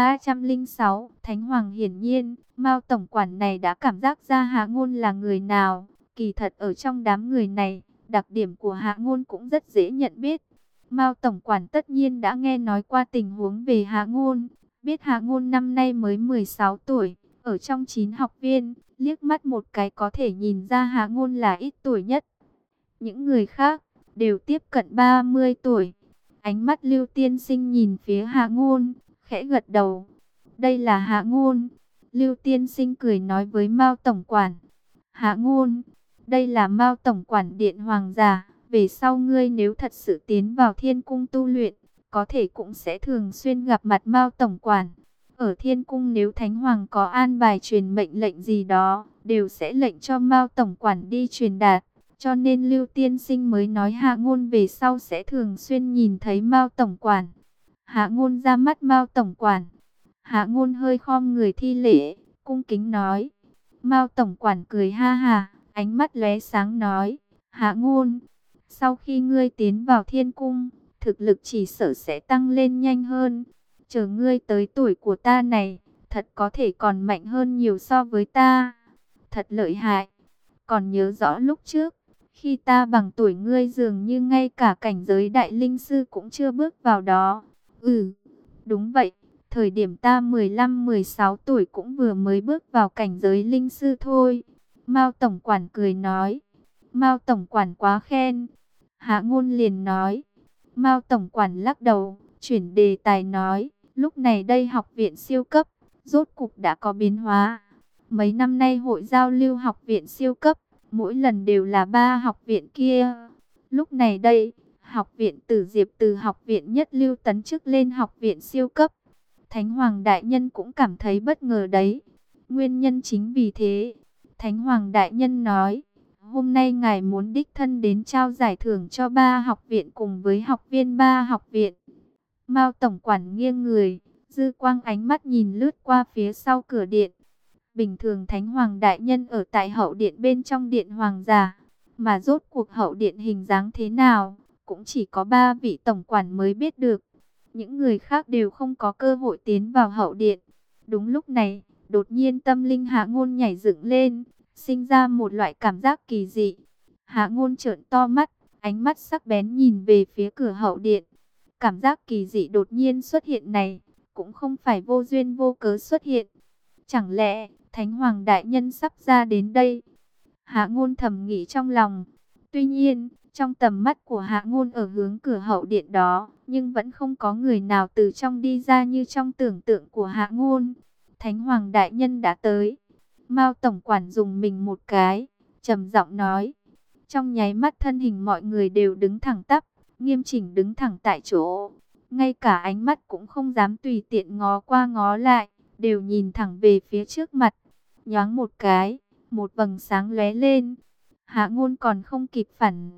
306, Thánh Hoàng hiển nhiên, Mao tổng quản này đã cảm giác ra Hạ Ngôn là người nào. Kỳ thật ở trong đám người này, đặc điểm của Hạ Ngôn cũng rất dễ nhận biết. Mao tổng quản tất nhiên đã nghe nói qua tình huống về Hạ Ngôn, biết Hạ Ngôn năm nay mới 16 tuổi, ở trong 9 học viên, liếc mắt một cái có thể nhìn ra Hạ Ngôn là ít tuổi nhất. Những người khác đều tiếp cận 30 tuổi. Ánh mắt Lưu tiên sinh nhìn phía Hạ Ngôn, khẽ gật đầu. Đây là Hạ Ngôn. Lưu tiên sinh cười nói với Mao tổng quản. Hạ Ngôn, đây là Mao tổng quản điện hoàng giả. Về sau ngươi nếu thật sự tiến vào thiên cung tu luyện, có thể cũng sẽ thường xuyên gặp mặt Mao tổng quản. Ở thiên cung nếu Thánh Hoàng có an bài truyền mệnh lệnh gì đó, đều sẽ lệnh cho Mao tổng quản đi truyền đạt. Cho nên Lưu tiên sinh mới nói Hạ Ngôn về sau sẽ thường xuyên nhìn thấy Mao tổng quản. Hạ Ngôn ra mắt Mao tổng quản. Hạ Ngôn hơi khom người thi lễ, cung kính nói. Mao tổng quản cười ha ha, ánh mắt lóe sáng nói: Hạ Ngôn, sau khi ngươi tiến vào thiên cung, thực lực chỉ sợ sẽ tăng lên nhanh hơn. Chờ ngươi tới tuổi của ta này, thật có thể còn mạnh hơn nhiều so với ta. Thật lợi hại. Còn nhớ rõ lúc trước, khi ta bằng tuổi ngươi dường như ngay cả cảnh giới đại linh sư cũng chưa bước vào đó. Ừ, đúng vậy. Thời điểm ta 15-16 tuổi cũng vừa mới bước vào cảnh giới linh sư thôi. Mao tổng quản cười nói. Mao tổng quản quá khen. Hạ Ngôn liền nói. Mao tổng quản lắc đầu, chuyển đề tài nói. Lúc này đây học viện siêu cấp, rốt cục đã có biến hóa. Mấy năm nay hội giao lưu học viện siêu cấp, mỗi lần đều là ba học viện kia. Lúc này đây, học viện Tử Diệp từ học viện nhất lưu tấn chức lên học viện siêu cấp. Thánh Hoàng Đại Nhân cũng cảm thấy bất ngờ đấy. Nguyên nhân chính vì thế, Thánh Hoàng Đại Nhân nói, hôm nay ngài muốn đích thân đến trao giải thưởng cho ba học viện cùng với học viên ba học viện. Mao tổng quản nghiêng người, dư quang ánh mắt nhìn lướt qua phía sau cửa điện. Bình thường Thánh Hoàng Đại Nhân ở tại hậu điện bên trong điện hoàng giả, mà rốt cuộc hậu điện hình dáng thế nào, cũng chỉ có ba vị tổng quản mới biết được. Những người khác đều không có cơ hội tiến vào hậu điện. Đúng lúc này, đột nhiên tâm linh Hạ Ngôn nhảy dựng lên, sinh ra một loại cảm giác kỳ dị. Hạ Ngôn trợn to mắt, ánh mắt sắc bén nhìn về phía cửa hậu điện. Cảm giác kỳ dị đột nhiên xuất hiện này, cũng không phải vô duyên vô cớ xuất hiện. Chẳng lẽ Thánh Hoàng Đại Nhân sắp ra đến đây? Hạ Ngôn thầm nghĩ trong lòng. Tuy nhiên, trong tầm mắt của Hạ Ngôn ở hướng cửa hậu điện đó, nhưng vẫn không có người nào từ trong đi ra như trong tưởng tượng của Hạ Ngôn. Thánh Hoàng Đại Nhân đã tới. Mao tổng quản dùng mình một cái, trầm giọng nói. Trong nháy mắt thân hình mọi người đều đứng thẳng tắp, nghiêm chỉnh đứng thẳng tại chỗ. Ngay cả ánh mắt cũng không dám tùy tiện ngó qua ngó lại, đều nhìn thẳng về phía trước mặt. Nhoáng một cái, một vầng sáng lóe lên. Hạ Ngôn còn không kịp phản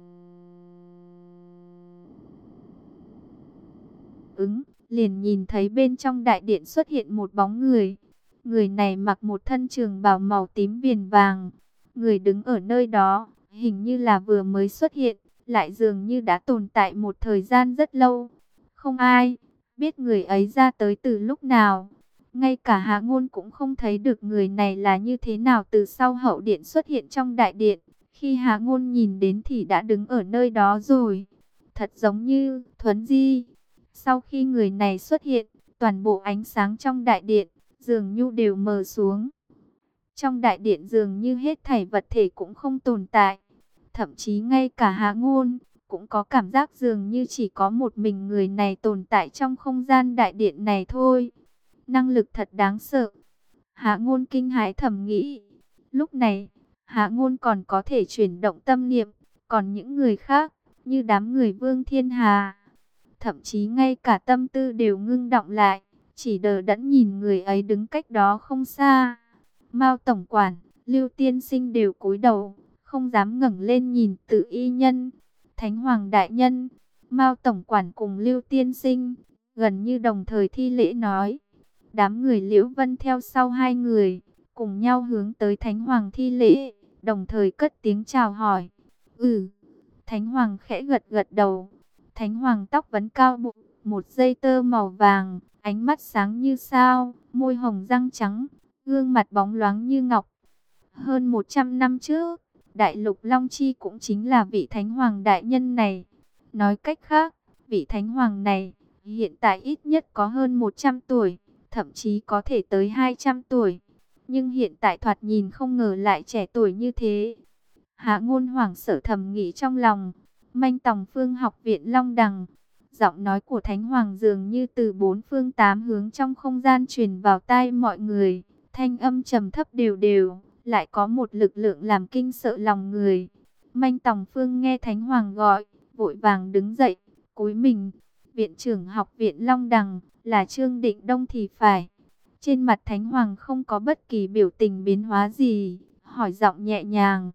ứng, liền nhìn thấy bên trong đại điện xuất hiện một bóng người. Người này mặc một thân trường bào màu tím viền vàng, Người đứng ở nơi đó, hình như là vừa mới xuất hiện, lại dường như đã tồn tại một thời gian rất lâu. Không ai biết người ấy ra tới từ lúc nào. Ngay cả Hạ Ngôn cũng không thấy được người này là như thế nào từ sau hậu điện xuất hiện trong đại điện. Khi Hạ Ngôn nhìn đến thì đã đứng ở nơi đó rồi. Thật giống như thuấn di. Sau khi người này xuất hiện, toàn bộ ánh sáng trong đại điện dường như đều mờ xuống. Trong đại điện dường như hết thảy vật thể cũng không tồn tại. Thậm chí ngay cả Hạ Ngôn cũng có cảm giác dường như chỉ có một mình người này tồn tại trong không gian đại điện này thôi. Năng lực thật đáng sợ. Hạ Ngôn kinh hãi thầm nghĩ. Lúc này, Hạ Ngôn còn có thể chuyển động tâm niệm, còn những người khác, như đám người Vương Thiên Hà, thậm chí ngay cả tâm tư đều ngưng đọng lại, chỉ đờ đẫn nhìn người ấy đứng cách đó không xa. Mao tổng quản, Lưu tiên sinh đều cúi đầu, không dám ngẩng lên nhìn Tự Y nhân. Thánh Hoàng đại nhân, Mao tổng quản cùng Lưu tiên sinh gần như đồng thời thi lễ nói. Đám người Liễu Vân theo sau hai người, cùng nhau hướng tới Thánh Hoàng thi lễ, đồng thời cất tiếng chào hỏi. Thánh Hoàng khẽ gật gật đầu. Thánh Hoàng tóc vấn cao bụng, một dây tơ màu vàng, ánh mắt sáng như sao, môi hồng răng trắng, gương mặt bóng loáng như ngọc. Hơn 100 năm trước, Đại Lục Long Chi cũng chính là vị Thánh Hoàng đại nhân này. Nói cách khác, vị Thánh Hoàng này hiện tại ít nhất có hơn 100 tuổi, thậm chí có thể tới 200 tuổi. Nhưng hiện tại thoạt nhìn không ngờ lại trẻ tuổi như thế. Hạ Ngôn hoảng sợ thầm nghĩ trong lòng. Manh Tòng Phương Học viện Long Đằng. Giọng nói của Thánh Hoàng dường như từ bốn phương tám hướng trong không gian truyền vào tai mọi người. Thanh âm trầm thấp đều đều, lại có một lực lượng làm kinh sợ lòng người. Manh Tòng Phương nghe Thánh Hoàng gọi, vội vàng đứng dậy, cúi mình. Viện trưởng Học viện Long Đằng là Trương Định Đông thì phải. Trên mặt Thánh Hoàng không có bất kỳ biểu tình biến hóa gì, hỏi giọng nhẹ nhàng.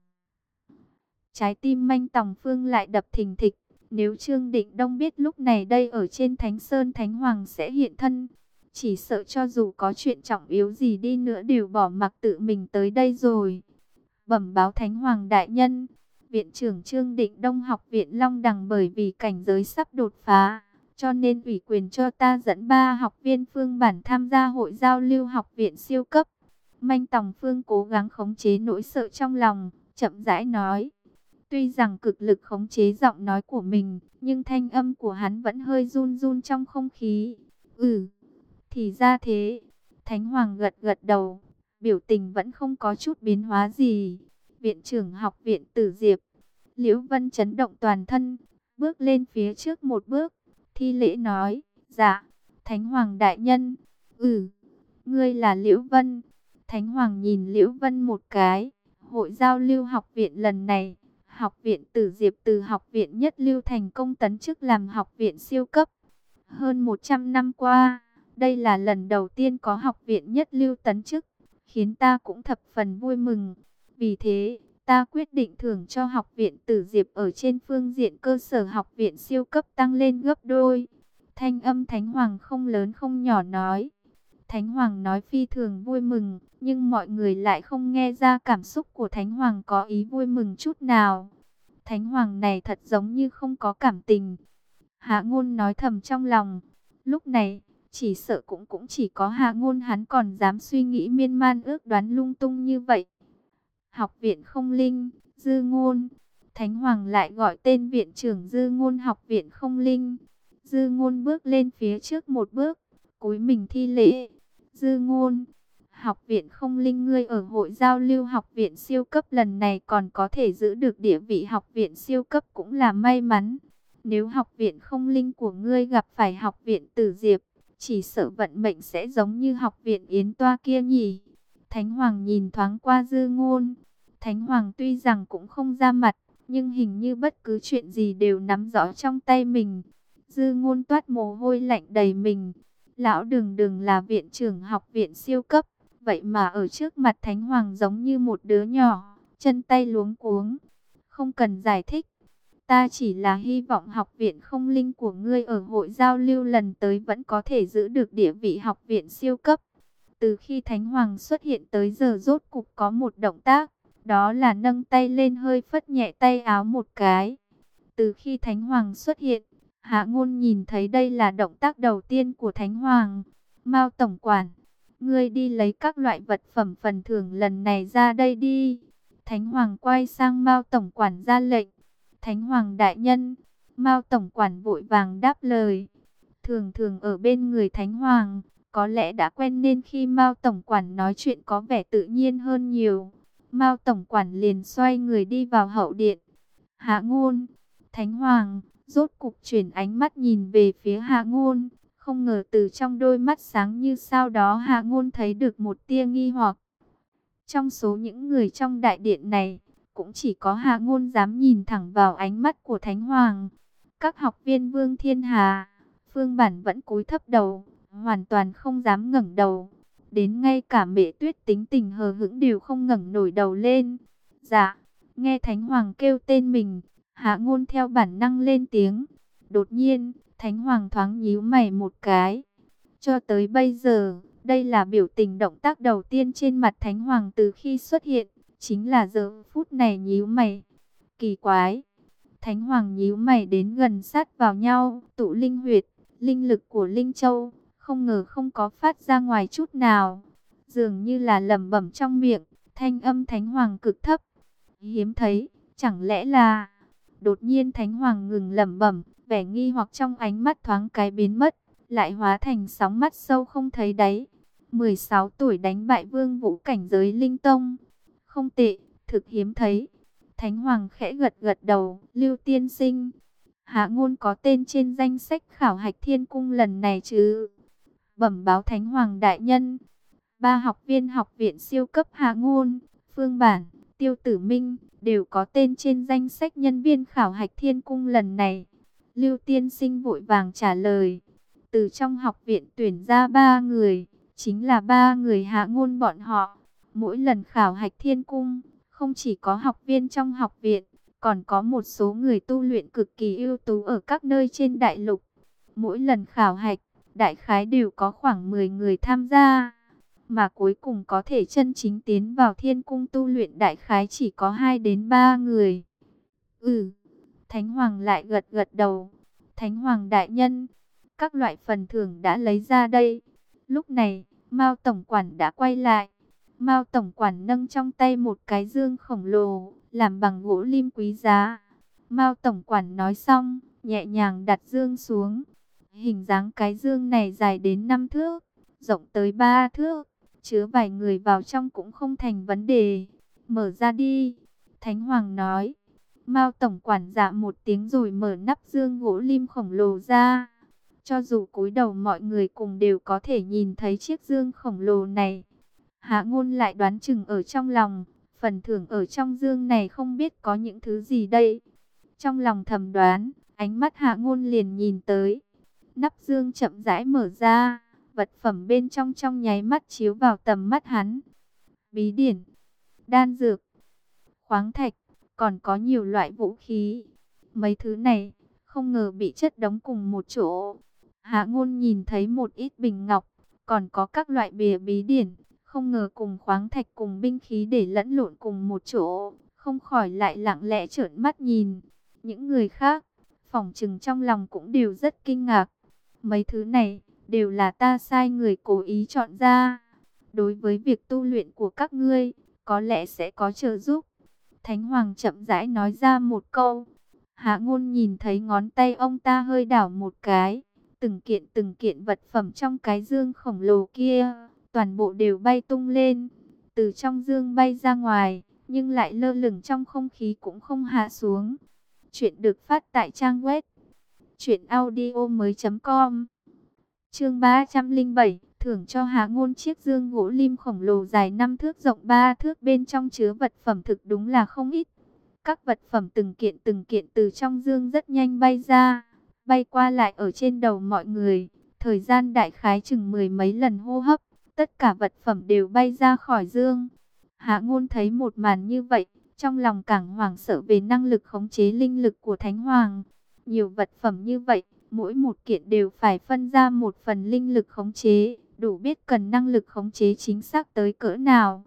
Trái tim Manh Tòng Phương lại đập thình thịch. Nếu Trương Định Đông biết lúc này đây ở trên Thánh Sơn Thánh Hoàng sẽ hiện thân, chỉ sợ cho dù có chuyện trọng yếu gì đi nữa đều bỏ mặc tự mình tới đây rồi. Bẩm báo Thánh Hoàng đại nhân, viện trưởng Trương Định Đông Học viện Long Đằng bởi vì cảnh giới sắp đột phá, cho nên ủy quyền cho ta dẫn 3 học viên phương bản tham gia hội giao lưu học viện siêu cấp. Manh Tòng Phương cố gắng khống chế nỗi sợ trong lòng, chậm rãi nói. Tuy rằng cực lực khống chế giọng nói của mình, nhưng thanh âm của hắn vẫn hơi run run trong không khí. Thì ra thế. Thánh Hoàng gật gật đầu, biểu tình vẫn không có chút biến hóa gì. Viện trưởng Học viện Tử Diệp, Liễu Vân chấn động toàn thân, bước lên phía trước một bước, thi lễ nói, dạ, Thánh Hoàng đại nhân. Ngươi là Liễu Vân. Thánh Hoàng nhìn Liễu Vân một cái. Hội giao lưu học viện lần này, Học viện Tử Diệp từ học viện nhất lưu thành công tấn chức làm học viện siêu cấp. Hơn 100 năm qua, đây là lần đầu tiên có học viện nhất lưu tấn chức, khiến ta cũng thập phần vui mừng. Vì thế, ta quyết định thưởng cho học viện Tử Diệp ở trên phương diện cơ sở học viện siêu cấp tăng lên gấp đôi. Thanh âm Thánh Hoàng không lớn không nhỏ nói. Thánh Hoàng nói phi thường vui mừng, nhưng mọi người lại không nghe ra cảm xúc của Thánh Hoàng có ý vui mừng chút nào. Thánh Hoàng này thật giống như không có cảm tình. Hạ Ngôn nói thầm trong lòng. Lúc này, chỉ sợ cũng chỉ có Hạ Ngôn hắn còn dám suy nghĩ miên man ước đoán lung tung như vậy. Học viện Không Linh, Dư Ngôn. Thánh Hoàng lại gọi tên viện trưởng Dư Ngôn Học viện Không Linh. Dư Ngôn bước lên phía trước một bước, cúi mình thi lễ. Dư Ngôn, Học viện Không Linh ngươi ở hội giao lưu học viện siêu cấp lần này còn có thể giữ được địa vị học viện siêu cấp cũng là may mắn. Nếu học viện Không Linh của ngươi gặp phải học viện Tử Diệp, chỉ sợ vận mệnh sẽ giống như học viện Yến Toa kia nhỉ. Thánh Hoàng nhìn thoáng qua Dư Ngôn. Thánh Hoàng tuy rằng cũng không ra mặt, nhưng hình như bất cứ chuyện gì đều nắm rõ trong tay mình. Dư Ngôn toát mồ hôi lạnh đầy mình. Lão Đường Đường là viện trưởng học viện siêu cấp, vậy mà ở trước mặt Thánh Hoàng giống như một đứa nhỏ, chân tay luống cuống. Không cần giải thích, ta chỉ là hy vọng học viện Không Linh của ngươi ở hội giao lưu lần tới vẫn có thể giữ được địa vị học viện siêu cấp. Từ khi Thánh Hoàng xuất hiện tới giờ rốt cục có một động tác, Đó là nâng tay lên hơi phất nhẹ tay áo một cái. Từ khi Thánh Hoàng xuất hiện, Hạ Ngôn nhìn thấy đây là động tác đầu tiên của Thánh Hoàng. Mao tổng quản, ngươi đi lấy các loại vật phẩm phần thưởng lần này ra đây đi. Thánh Hoàng quay sang Mao tổng quản ra lệnh. Thánh Hoàng đại nhân. Mao tổng quản vội vàng đáp lời. Thường thường ở bên người Thánh Hoàng, có lẽ đã quen nên khi Mao tổng quản nói chuyện có vẻ tự nhiên hơn nhiều. Mao tổng quản liền xoay người đi vào hậu điện. Hạ Ngôn, Thánh Hoàng rốt cục chuyển ánh mắt nhìn về phía Hạ Ngôn, không ngờ từ trong đôi mắt sáng như sao đó Hạ Ngôn thấy được một tia nghi hoặc. Trong số những người trong đại điện này, cũng chỉ có Hạ Ngôn dám nhìn thẳng vào ánh mắt của Thánh Hoàng. Các học viên Vương Thiên Hà, Phương Bản vẫn cúi thấp đầu, hoàn toàn không dám ngẩng đầu. Đến ngay cả Mễ Tuyết tính tình hờ hững đều không ngẩng nổi đầu lên. Dạ, nghe Thánh Hoàng kêu tên mình, Hạ Ngôn theo bản năng lên tiếng. Đột nhiên, Thánh Hoàng thoáng nhíu mày một cái. Cho tới bây giờ, đây là biểu tình động tác đầu tiên trên mặt Thánh Hoàng từ khi xuất hiện, chính là giờ phút này nhíu mày. Kỳ quái. Thánh Hoàng nhíu mày đến gần sát vào nhau, tụ linh huyệt, linh lực của Linh Châu, không ngờ không có phát ra ngoài chút nào. Dường như là lẩm bẩm trong miệng, thanh âm Thánh Hoàng cực thấp. Hiếm thấy, chẳng lẽ là... Đột nhiên Thánh Hoàng ngừng lẩm bẩm, vẻ nghi hoặc trong ánh mắt thoáng cái biến mất, lại hóa thành sóng mắt sâu không thấy đáy. 16 tuổi đánh bại Vương Vũ cảnh giới Linh Tông. Không tệ, thực hiếm thấy. Thánh Hoàng khẽ gật gật đầu, Lưu tiên sinh. Hạ Ngôn có tên trên danh sách khảo hạch Thiên Cung lần này chứ? Bẩm báo Thánh Hoàng đại nhân. 3 học viên học viện siêu cấp Hạ Ngôn, Phương Bản, Tiêu Tử Minh đều có tên trên danh sách nhân viên khảo hạch Thiên Cung lần này. Lưu tiên sinh vội vàng trả lời. Từ trong học viện tuyển ra 3 người, chính là 3 người Hạ Ngôn bọn họ. Mỗi lần khảo hạch Thiên Cung, không chỉ có học viên trong học viện, còn có một số người tu luyện cực kỳ ưu tú ở các nơi trên đại lục. Mỗi lần khảo hạch, đại khái đều có khoảng 10 người tham gia, mà cuối cùng có thể chân chính tiến vào Thiên Cung tu luyện đại khái chỉ có 2 đến 3 người. Thánh Hoàng lại gật gật đầu. Thánh Hoàng đại nhân, các loại phần thưởng đã lấy ra đây. Lúc này, Mao tổng quản đã quay lại. Mao tổng quản nâng trong tay một cái dương khổng lồ, làm bằng gỗ lim quý giá. Mao tổng quản nói xong, nhẹ nhàng đặt dương xuống. Hình dáng cái dương này dài đến 5 thước, rộng tới 3 thước, chứa vài người vào trong cũng không thành vấn đề. Mở ra đi, Thánh Hoàng nói. Mao tổng quản dạ một tiếng rồi mở nắp dương gỗ lim khổng lồ ra. Cho dù cúi đầu mọi người cùng đều có thể nhìn thấy chiếc dương khổng lồ này. Hạ Ngôn lại đoán chừng ở trong lòng, phần thưởng ở trong dương này không biết có những thứ gì đây. Trong lòng thầm đoán, ánh mắt Hạ Ngôn liền nhìn tới. Nắp dương chậm rãi mở ra, vật phẩm bên trong trong nháy mắt chiếu vào tầm mắt hắn. Bí điển, đan dược, khoáng thạch, còn có nhiều loại vũ khí. Mấy thứ này, không ngờ bị chất đống cùng một chỗ. Hạ Ngôn nhìn thấy một ít bình ngọc, còn có các loại bìa bí điển. Không ngờ cùng khoáng thạch cùng binh khí để lẫn lộn cùng một chỗ, không khỏi lại lặng lẽ trợn mắt nhìn. Những người khác, phỏng chừng trong lòng cũng đều rất kinh ngạc. Mấy thứ này, đều là ta sai người cố ý chọn ra. Đối với việc tu luyện của các ngươi, có lẽ sẽ có trợ giúp. Thánh Hoàng chậm rãi nói ra một câu. Hạ Ngôn nhìn thấy ngón tay ông ta hơi đảo một cái. Từng kiện vật phẩm trong cái dương khổng lồ kia, toàn bộ đều bay tung lên, từ trong dương bay ra ngoài, nhưng lại lơ lửng trong không khí cũng không hạ xuống. Chuyện được phát tại trang web truyệnaudiomoi.com. Chương 307, thưởng cho Hạ Ngôn chiếc dương gỗ lim khổng lồ dài 5 thước rộng 3 thước, bên trong chứa vật phẩm thực đúng là không ít. Các vật phẩm từng kiện từ trong dương rất nhanh bay ra, bay qua lại ở trên đầu mọi người, thời gian đại khái chừng 10 mấy lần hô hấp. Tất cả vật phẩm đều bay ra khỏi dương. Hạ Ngôn thấy một màn như vậy, trong lòng càng hoảng sợ về năng lực khống chế linh lực của Thánh Hoàng. Nhiều vật phẩm như vậy, mỗi một kiện đều phải phân ra một phần linh lực khống chế, đủ biết cần năng lực khống chế chính xác tới cỡ nào.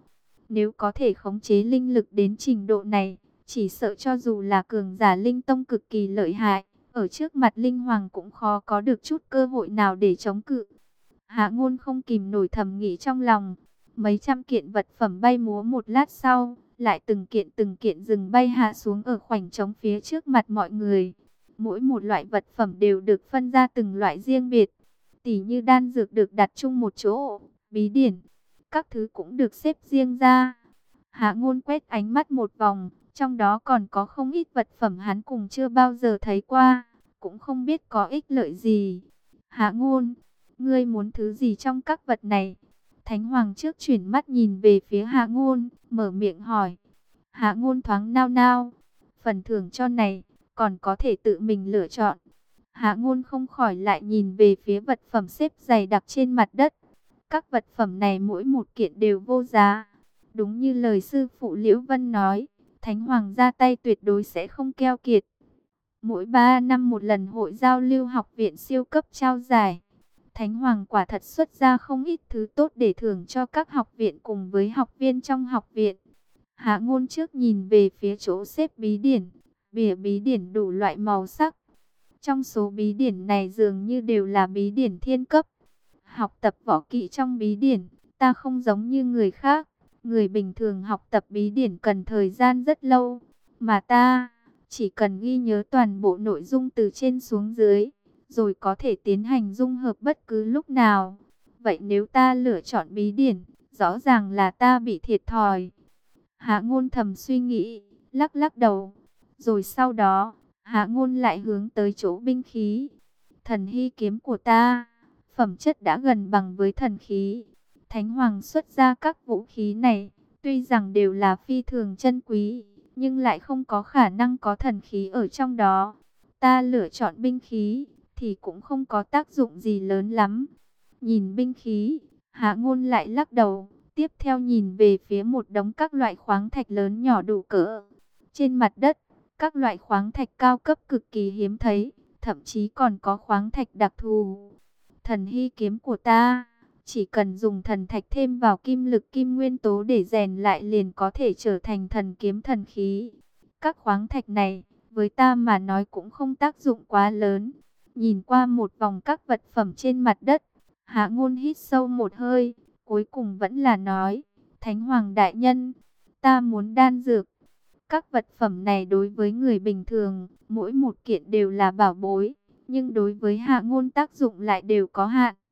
Nếu có thể khống chế linh lực đến trình độ này, chỉ sợ cho dù là cường giả linh tông cực kỳ lợi hại, ở trước mặt linh hoàng cũng khó có được chút cơ hội nào để chống cự. Hạ Ngôn không kìm nổi thầm nghĩ trong lòng. Mấy trăm kiện vật phẩm bay múa một lát sau, lại từng kiện dừng bay hạ xuống ở khoảnh trống phía trước mặt mọi người. Mỗi một loại vật phẩm đều được phân ra từng loại riêng biệt. Tỉ như đan dược được đặt chung một chỗ, bí điển, các thứ cũng được xếp riêng ra. Hạ Ngôn quét ánh mắt một vòng, trong đó còn có không ít vật phẩm hắn cùng chưa bao giờ thấy qua, cũng không biết có ích lợi gì. Hạ Ngôn, ngươi muốn thứ gì trong các vật này? Thánh Hoàng trước chuyển mắt nhìn về phía Hạ Ngôn, mở miệng hỏi. Hạ Ngôn thoáng nao nao, phần thưởng cho này, còn có thể tự mình lựa chọn. Hạ Ngôn không khỏi lại nhìn về phía vật phẩm xếp dày đặc trên mặt đất. Các vật phẩm này mỗi một kiện đều vô giá. Đúng như lời sư phụ Liễu Vân nói, Thánh Hoàng ra tay tuyệt đối sẽ không keo kiệt. Mỗi 3 năm một lần hội giao lưu học viện siêu cấp trao giải. Thánh Hoàng quả thật xuất ra không ít thứ tốt để thưởng cho các học viện cùng với học viên trong học viện. Hạ Ngôn trước nhìn về phía chỗ xếp bí điển, bìa bí điển đủ loại màu sắc. Trong số bí điển này dường như đều là bí điển thiên cấp. Học tập võ kỹ trong bí điển, ta không giống như người khác. Người bình thường học tập bí điển cần thời gian rất lâu, mà ta chỉ cần ghi nhớ toàn bộ nội dung từ trên xuống dưới, rồi có thể tiến hành dung hợp bất cứ lúc nào. Vậy nếu ta lựa chọn bí điển, rõ ràng là ta bị thiệt thòi. Hạ Ngôn thầm suy nghĩ, lắc lắc đầu. Rồi sau đó, Hạ Ngôn lại hướng tới chỗ binh khí. Thần hy kiếm của ta, phẩm chất đã gần bằng với thần khí. Thánh Hoàng xuất ra các vũ khí này, tuy rằng đều là phi thường chân quý, nhưng lại không có khả năng có thần khí ở trong đó. Ta lựa chọn binh khí, thì cũng không có tác dụng gì lớn lắm. Nhìn binh khí, Hạ Ngôn lại lắc đầu, tiếp theo nhìn về phía một đống các loại khoáng thạch lớn nhỏ đủ cỡ. Trên mặt đất, các loại khoáng thạch cao cấp cực kỳ hiếm thấy, thậm chí còn có khoáng thạch đặc thù. Thần hy kiếm của ta, chỉ cần dùng thần thạch thêm vào kim lực kim nguyên tố để rèn lại liền có thể trở thành thần kiếm thần khí. Các khoáng thạch này, với ta mà nói cũng không tác dụng quá lớn. Nhìn qua một vòng các vật phẩm trên mặt đất, Hạ Ngôn hít sâu một hơi, cuối cùng vẫn là nói, Thánh Hoàng đại nhân, ta muốn đan dược. Các vật phẩm này đối với người bình thường, mỗi một kiện đều là bảo bối, nhưng đối với Hạ Ngôn tác dụng lại đều có hạn.